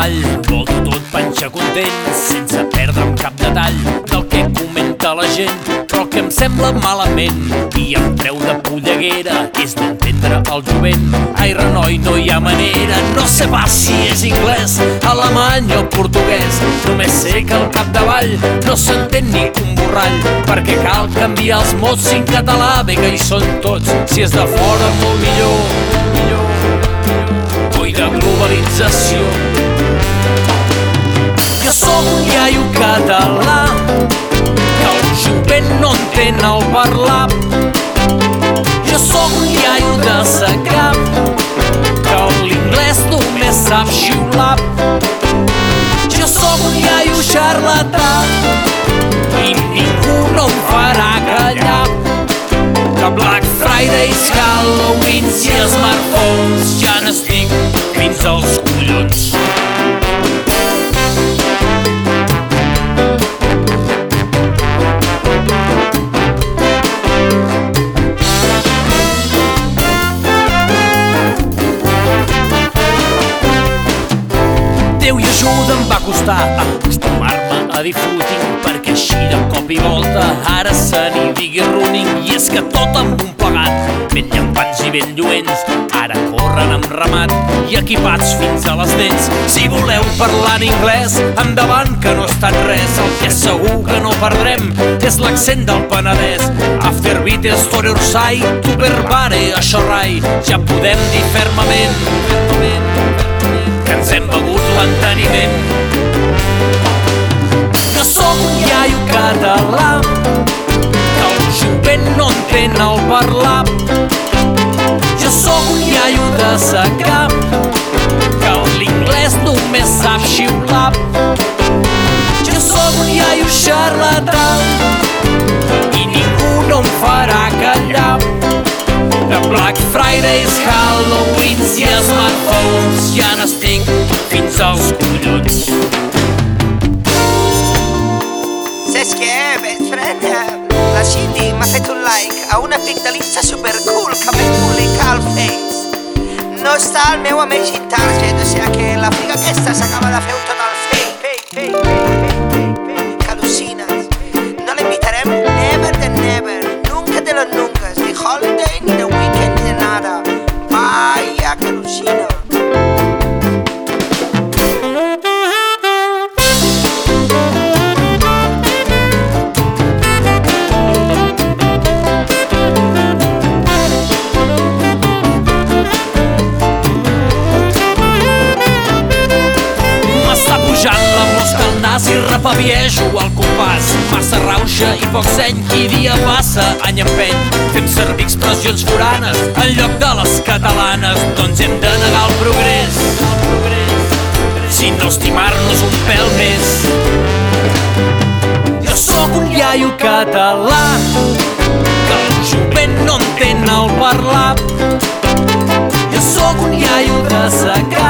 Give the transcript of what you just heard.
capdavall, volta tot panxa content, sense perdre un cap detall del que comenta la gent, però el que em sembla malament i em treu de polleguera és d'entendre el jovent. Ai, renoi, no hi ha manera, no sé pas si és anglès, alemany o portuguès, només sé que al capdavall no s'entén ni un borrall, perquè cal canviar els mots si en català bé que hi són tots, si és de fora molt millor, coi de globalització. Jo sóc un iaio català que el jovent no entén el parlar. Jo sóc un iaio de Sagrà que l'inglès només sap xiular. Jo sóc un iaio xarlatà i ningú no em farà callar. Que Black Fridays, Halloweens i smartphones ja n'estic fins als collons. Déu i ajuda em va costar acostumar-me a dir footing, perquè així de cop i volta ara se n'hi digui running. I és que tot amb un plegat, ben llampants i ben lluents, ara corren amb ramat i equipats fins a les dents. Si voleu parlar en anglès, endavant que no està res. El que és segur que no perdrem és l'accent del Penedès. Afterbeat, story orsai, tuberbare, això rai, ja podem dir fermament que ens hem begut l'enteniment. Jo sóc un iaio català que el jovent no entén el parlar. Jo sóc un iaio de Sagrà que l'inglès només sap xiular. Jo sóc un iaio xarlatà i ningú no em farà callar. De Black Fridays, Halloweens i smartphones ja n'estic fins als collons. Saps què, best friend? La Cindy m'ha fet un like a una pictalitza supercool que vaig publicar al Face. No està al meu Amazing Target, o sigui que la figa aquesta s'acaba de fer un total fake. Que al·lucines. No la invitarem never de never, nunca de los nunca, ni holiday, ni de weekend, ni de nada. Vaya, que al·lucina. I repaviejo al compàs, massa rauxa i poc seny, qui dia passa any empeny. Fem servir expressions foranes en lloc de les catalanes, doncs hem de negar el progrés, si no estimar-nos un pèl més. Jo sóc un iaio català que el jovent no entén el parlar. Jo sóc un iaio de Sagrà